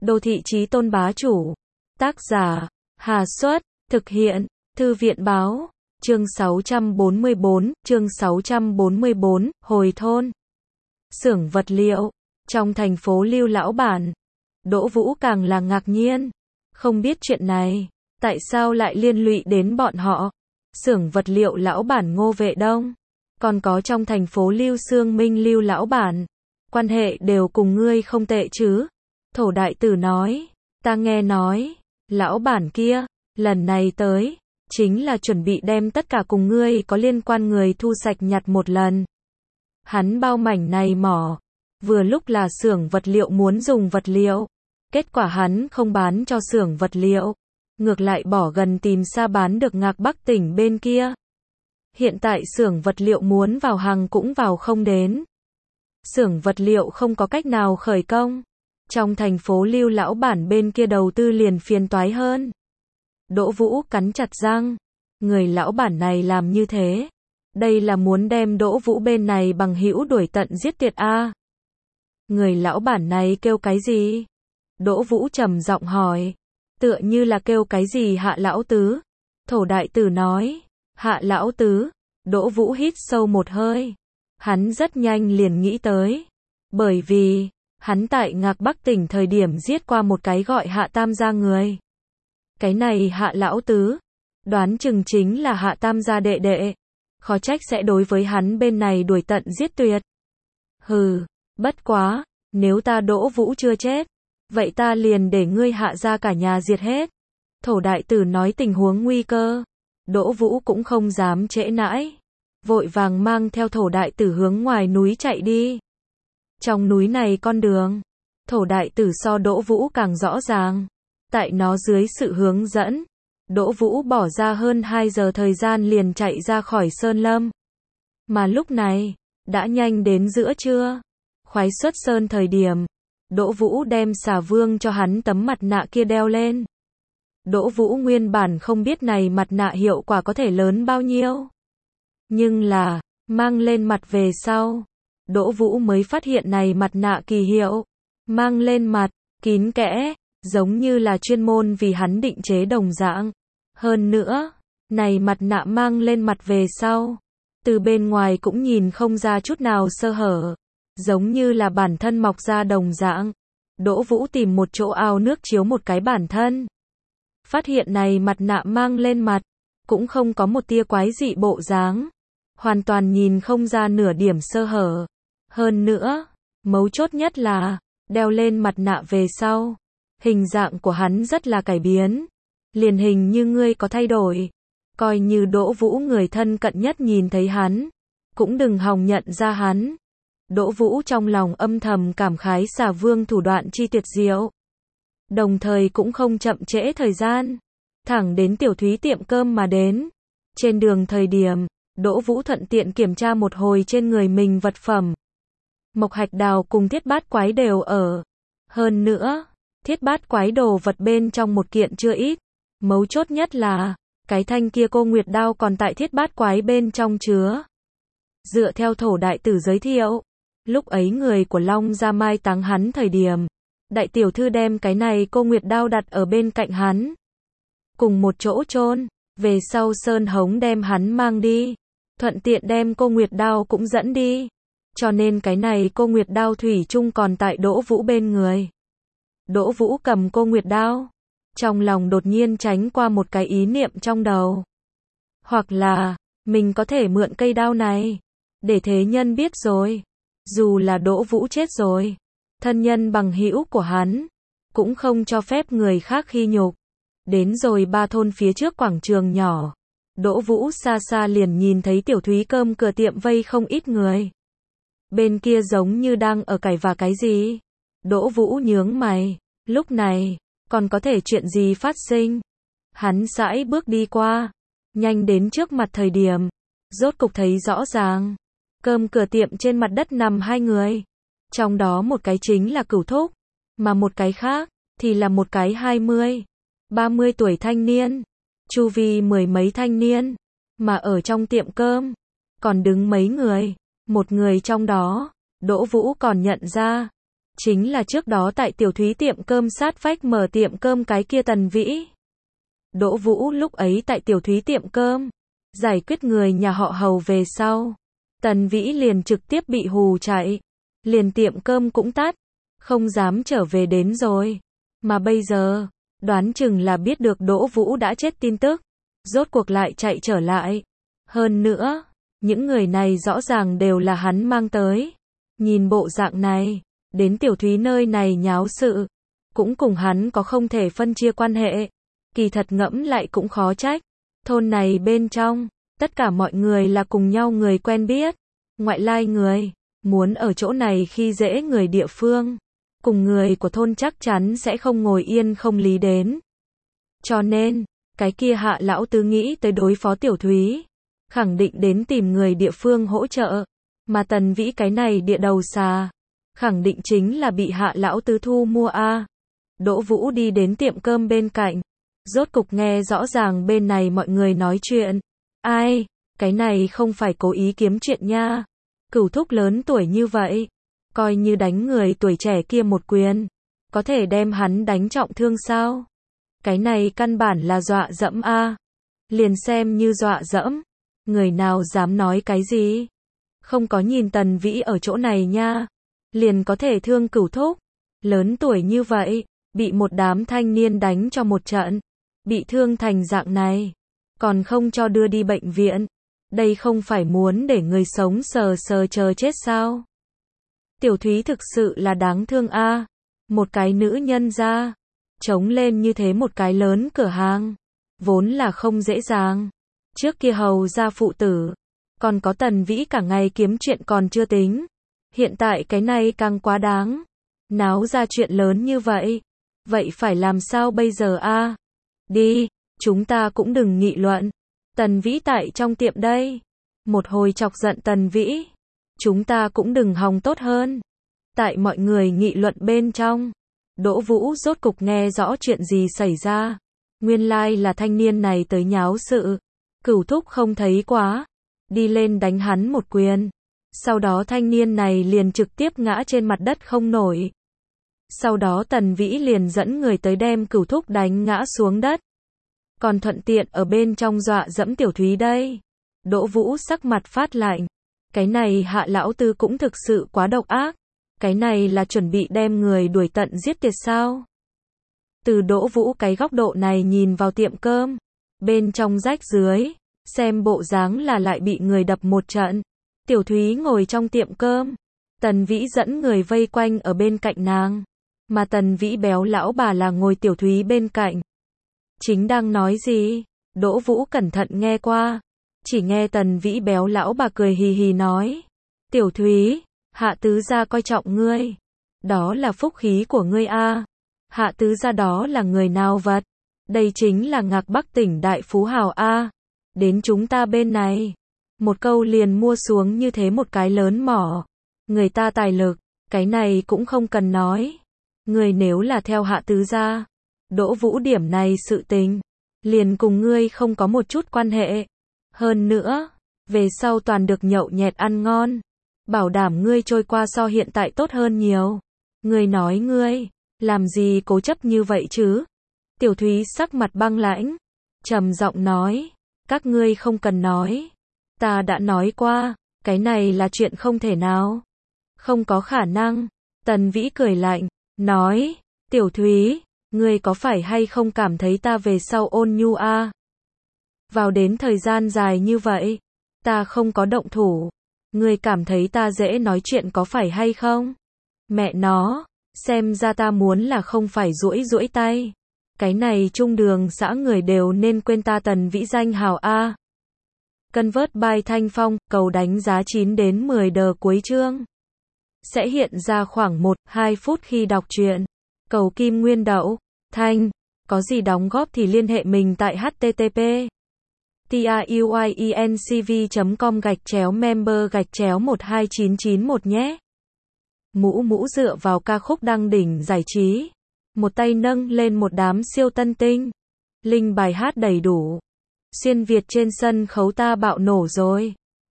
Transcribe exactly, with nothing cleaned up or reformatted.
Đô thị chí tôn bá chủ. Tác giả, Hà Xuất, thực hiện, Thư viện báo, chương sáu trăm bốn mươi bốn, chương sáu trăm bốn mươi bốn, hồi thôn. Xưởng vật liệu, trong thành phố Lưu Lão Bản. Đỗ Vũ càng là ngạc nhiên, không biết chuyện này, tại sao lại liên lụy đến bọn họ. Xưởng vật liệu Lão Bản Ngô Vệ Đông, còn có trong thành phố Lưu Xương Minh Lưu Lão Bản, quan hệ đều cùng ngươi không tệ chứ. Thổ đại tử nói, ta nghe nói, lão bản kia, lần này tới, chính là chuẩn bị đem tất cả cùng ngươi có liên quan người thu sạch nhặt một lần. Hắn bao mảnh này mỏ, vừa lúc là xưởng vật liệu muốn dùng vật liệu, kết quả hắn không bán cho xưởng vật liệu, ngược lại bỏ gần tìm xa bán được Ngạc Bắc tỉnh bên kia. Hiện tại xưởng vật liệu muốn vào hàng cũng vào không đến. Xưởng vật liệu không có cách nào khởi công. Trong thành phố Lưu Lão Bản bên kia đầu tư liền phiền toái hơn. Đỗ Vũ cắn chặt răng, người lão bản này làm như thế, đây là muốn đem Đỗ Vũ bên này bằng hữu đuổi tận giết tuyệt a. Người lão bản này kêu cái gì? Đỗ Vũ trầm giọng hỏi, tựa như là kêu cái gì Hạ lão tứ. Thổ đại tử nói, Hạ lão tứ. Đỗ Vũ hít sâu một hơi, hắn rất nhanh liền nghĩ tới, bởi vì hắn tại Ngạc Bắc tỉnh thời điểm giết qua một cái gọi Hạ Tam gia người. Cái này Hạ lão tứ, đoán chừng chính là Hạ Tam gia đệ đệ, khó trách sẽ đối với hắn bên này đuổi tận giết tuyệt. Hừ, bất quá, nếu ta Đỗ Vũ chưa chết, vậy ta liền để ngươi Hạ gia cả nhà diệt hết. Thổ đại tử nói tình huống nguy cơ, Đỗ Vũ cũng không dám trễ nãi, vội vàng mang theo thổ đại tử hướng ngoài núi chạy đi. Trong núi này con đường, thổ đại tử so Đỗ Vũ càng rõ ràng. Tại nó dưới sự hướng dẫn, Đỗ Vũ bỏ ra hơn hai giờ thời gian liền chạy ra khỏi Sơn Lâm. Mà lúc này, đã nhanh đến giữa trưa. Khoái xuất sơn thời điểm, Đỗ Vũ đem xà vương cho hắn tấm mặt nạ kia đeo lên. Đỗ Vũ nguyên bản không biết này mặt nạ hiệu quả có thể lớn bao nhiêu. Nhưng là, mang lên mặt về sau, Đỗ Vũ mới phát hiện này mặt nạ kỳ hiệu. Mang lên mặt, kín kẽ, giống như là chuyên môn vì hắn định chế đồng dạng. Hơn nữa, này mặt nạ mang lên mặt về sau, từ bên ngoài cũng nhìn không ra chút nào sơ hở, giống như là bản thân mọc ra đồng dạng. Đỗ Vũ tìm một chỗ ao nước chiếu một cái bản thân. Phát hiện này mặt nạ mang lên mặt, cũng không có một tia quái dị bộ dáng, hoàn toàn nhìn không ra nửa điểm sơ hở. Hơn nữa, mấu chốt nhất là, đeo lên mặt nạ về sau, hình dạng của hắn rất là cải biến, liền hình như ngươi có thay đổi. Coi như Đỗ Vũ người thân cận nhất nhìn thấy hắn, cũng đừng hòng nhận ra hắn. Đỗ Vũ trong lòng âm thầm cảm khái xà vương thủ đoạn chi tuyệt diệu. Đồng thời cũng không chậm trễ thời gian, thẳng đến Tiểu Thúy tiệm cơm mà đến. Trên đường thời điểm, Đỗ Vũ thuận tiện kiểm tra một hồi trên người mình vật phẩm. Mộc hạch đào cùng thiết bát quái đều ở. Hơn nữa, thiết bát quái đồ vật bên trong một kiện chưa ít. Mấu chốt nhất là, cái thanh kia cô nguyệt đao còn tại thiết bát quái bên trong chứa. Dựa theo thổ đại tử giới thiệu, lúc ấy người của Long gia mai táng hắn thời điểm, đại tiểu thư đem cái này cô nguyệt đao đặt ở bên cạnh hắn. Cùng một chỗ chôn, về sau Sơn Hống đem hắn mang đi, thuận tiện đem cô nguyệt đao cũng dẫn đi. Cho nên cái này cô nguyệt đao thủy chung còn tại Đỗ Vũ bên người. Đỗ Vũ cầm cô nguyệt đao, trong lòng đột nhiên tránh qua một cái ý niệm trong đầu. Hoặc là, mình có thể mượn cây đao này, để thế nhân biết rồi. Dù là Đỗ Vũ chết rồi, thân nhân bằng hữu của hắn, cũng không cho phép người khác khi nhục. Đến rồi ba thôn phía trước quảng trường nhỏ, Đỗ Vũ xa xa liền nhìn thấy Tiểu Thúy cơm cửa tiệm vây không ít người. Bên kia giống như đang ở cày và cái gì. Đỗ Vũ nhướng mày, lúc này, còn có thể chuyện gì phát sinh. Hắn sải bước đi qua, nhanh đến trước mặt thời điểm, rốt cục thấy rõ ràng. Cơm cửa tiệm trên mặt đất nằm hai người. Trong đó một cái chính là Cửu Thúc, mà một cái khác, thì là một cái hai mươi, ba mươi tuổi thanh niên. Chu vi mười mấy thanh niên, mà ở trong tiệm cơm, còn đứng mấy người. Một người trong đó, Đỗ Vũ còn nhận ra, Chính là trước đó tại Tiểu Thúy tiệm cơm sát vách mở tiệm cơm cái kia Tần Vĩ. Đỗ Vũ lúc ấy tại Tiểu Thúy tiệm cơm, giải quyết người nhà họ Hầu về sau. Tần Vĩ liền trực tiếp bị hù chạy. Liền tiệm cơm cũng tắt. Không dám trở về đến rồi. Mà bây giờ, đoán chừng là biết được Đỗ Vũ đã chết tin tức. Rốt cuộc lại chạy trở lại. Hơn nữa, những người này rõ ràng đều là hắn mang tới. Nhìn bộ dạng này, đến Tiểu Thúy nơi này nháo sự. Cũng cùng hắn có không thể phân chia quan hệ. Kỳ thật ngẫm lại cũng khó trách. Thôn này bên trong, tất cả mọi người là cùng nhau người quen biết. Ngoại lai người, muốn ở chỗ này khi dễ người địa phương. Cùng người của thôn chắc chắn sẽ không ngồi yên không lý đến. Cho nên, cái kia Hạ lão tứ nghĩ tới đối phó Tiểu Thúy. Khẳng định đến tìm người địa phương hỗ trợ. Mà Tần Vĩ cái này địa đầu xà. Khẳng định chính là bị Hạ lão tứ thu mua a. Đỗ Vũ đi đến tiệm cơm bên cạnh. Rốt cục nghe rõ ràng bên này mọi người nói chuyện. Ai, cái này không phải cố ý kiếm chuyện nha. Cửu thúc lớn tuổi như vậy. Coi như đánh người tuổi trẻ kia một quyền. Có thể đem hắn đánh trọng thương sao? Cái này căn bản là dọa dẫm a. Liền xem như dọa dẫm. Người nào dám nói cái gì? Không có nhìn Tần Vĩ ở chỗ này nha. Liền có thể thương cửu thúc. Lớn tuổi như vậy, bị một đám thanh niên đánh cho một trận. Bị thương thành dạng này. Còn không cho đưa đi bệnh viện. Đây không phải muốn để người sống sờ sờ chờ chết sao? Tiểu Thúy thực sự là đáng thương a. Một cái nữ nhân ra. Chống lên như thế một cái lớn cửa hàng. Vốn là không dễ dàng. Trước kia Hầu gia phụ tử. Còn có Tần Vĩ cả ngày kiếm chuyện còn chưa tính. Hiện tại cái này càng quá đáng. Náo ra chuyện lớn như vậy. Vậy phải làm sao bây giờ a? Đi, chúng ta cũng đừng nghị luận. Tần Vĩ tại trong tiệm đây. Một hồi chọc giận Tần Vĩ. Chúng ta cũng đừng hòng tốt hơn. Tại mọi người nghị luận bên trong. Đỗ Vũ rốt cục nghe rõ chuyện gì xảy ra. Nguyên lai là thanh niên này tới nháo sự. Cửu thúc không thấy quá. Đi lên đánh hắn một quyền. Sau đó thanh niên này liền trực tiếp ngã trên mặt đất không nổi. Sau đó Tần Vĩ liền dẫn người tới đem cửu thúc đánh ngã xuống đất. Còn thuận tiện ở bên trong dọa dẫm Tiểu Thúy đây. Đỗ Vũ sắc mặt phát lạnh. Cái này Hạ lão tứ cũng thực sự quá độc ác. Cái này là chuẩn bị đem người đuổi tận giết tiệt sao? Từ Đỗ Vũ cái góc độ này nhìn vào tiệm cơm. Bên trong rách dưới. Xem bộ dáng là lại bị người đập một trận. Tiểu Thúy ngồi trong tiệm cơm. Tần Vĩ dẫn người vây quanh ở bên cạnh nàng. Mà Tần Vĩ béo lão bà là ngồi Tiểu Thúy bên cạnh. Chính đang nói gì? Đỗ Vũ cẩn thận nghe qua. Chỉ nghe Tần Vĩ béo lão bà cười hì hì nói. Tiểu Thúy, Hạ tứ gia coi trọng ngươi. Đó là phúc khí của ngươi a. Hạ tứ gia đó là người nào vật? Đây chính là Ngạc Bắc tỉnh đại phú hào a. Đến chúng ta bên này. Một câu liền mua xuống như thế một cái lớn mỏ. Người ta tài lực, cái này cũng không cần nói. Ngươi nếu là theo Hạ tứ gia, Đỗ Vũ điểm này sự tình, liền cùng ngươi không có một chút quan hệ. Hơn nữa, về sau toàn được nhậu nhẹt ăn ngon. Bảo đảm ngươi trôi qua so hiện tại tốt hơn nhiều. Ngươi nói ngươi, làm gì cố chấp như vậy chứ? Tiểu Thúy sắc mặt băng lãnh, trầm giọng nói, các ngươi không cần nói. Ta đã nói qua, cái này là chuyện không thể nào. Không có khả năng. Tần Vĩ cười lạnh, nói, Tiểu Thúy, ngươi có phải hay không cảm thấy ta về sau ôn nhu a? Vào đến thời gian dài như vậy, ta không có động thủ. Ngươi cảm thấy ta dễ nói chuyện có phải hay không? Mẹ nó, xem ra ta muốn là không phải duỗi duỗi tay. Cái này trung đường xã người đều nên quên ta Tần Vĩ danh hào a. Convert by Thanh Phong, cầu đánh giá chín đến mười đờ cuối chương. Sẽ hiện ra khoảng một đến hai phút khi đọc truyện. Cầu kim nguyên đậu, Thanh, có gì đóng góp thì liên hệ mình tại http truyencv chấm com gạch chéo member gạch chéo một hai chín chín một nhé. Mũ mũ dựa vào ca khúc đăng đỉnh giải trí. Một tay nâng lên một đám siêu tân tinh. Linh bài hát đầy đủ. Xuyên Việt trên sân khấu ta bạo nổ rồi.